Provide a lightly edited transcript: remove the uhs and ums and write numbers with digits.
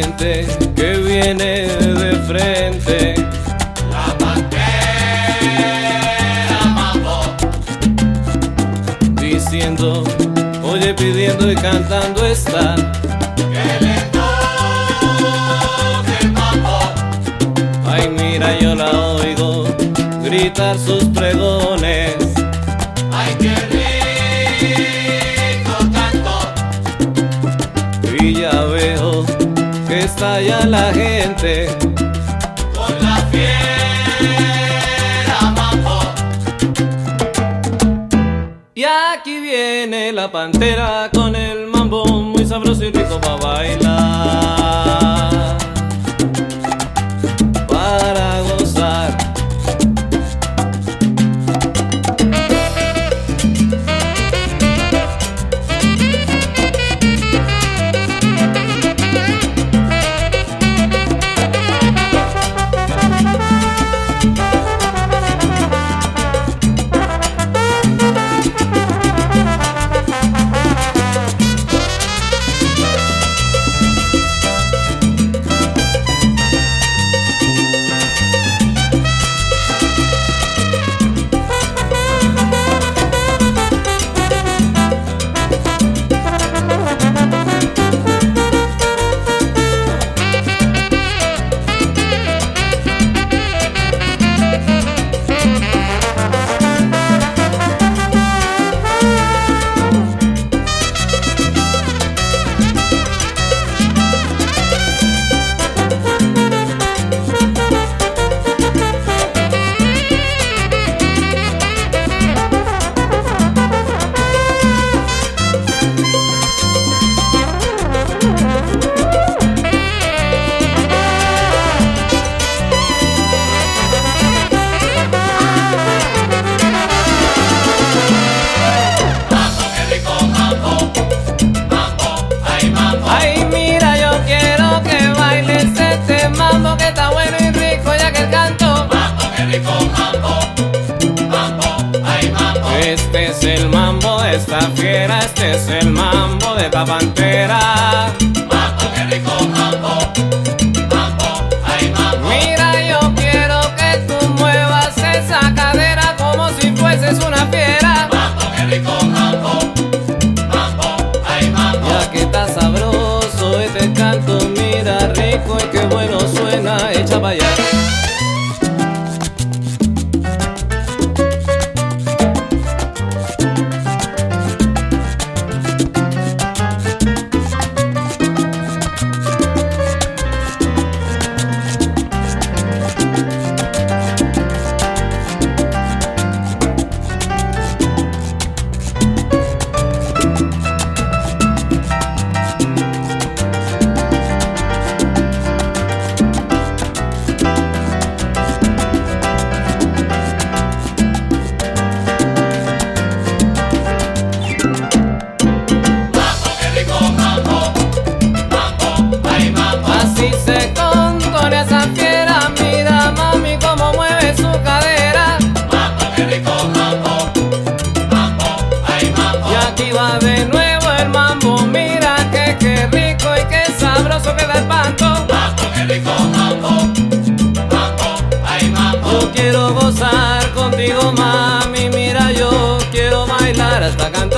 siente que viene de frente. La pantera mambo, Diciendo, oye, pidiendo y cantando está. que le toque el mambo. Ay, mira, yo la oigo gritar sus pregones. Ay, qué rico canto. Y ya veo que está ya la gente. Con la fiera mambo. Y aquí viene la pantera con el mambo muy sabroso y rico para bailar, para gozar. Ay, mira, yo quiero que bailes este mambo que está bueno y rico ya que el canto. Mambo, qué rico mambo. Mambo, ay mambo. Este es el mambo de esta fiera, este es el mambo de la pantera. Mambo, qué rico mambo. Mambo, ay mambo. Mira, yo quiero que tú muevas esa cadera como si fueses una fiera. Mambo, qué rico mambo. Mambo, ay mambo. Ya que está sabroso este canto, mira rico y qué bueno suena, echa para allá. Mambo, qué rico mambo. Mambo, ay mambo. Así se compone esa fiera, mira mami cómo mueve su cadera. Mambo, qué rico mambo. Mambo, ay mambo. Y aquí va de nuevo el mambo, mira que qué rico y qué sabroso queda el panto. Mambo, qué rico mambo. Mambo, ay mambo. Yo quiero gozar contigo mami, mira yo quiero bailar hasta cantar.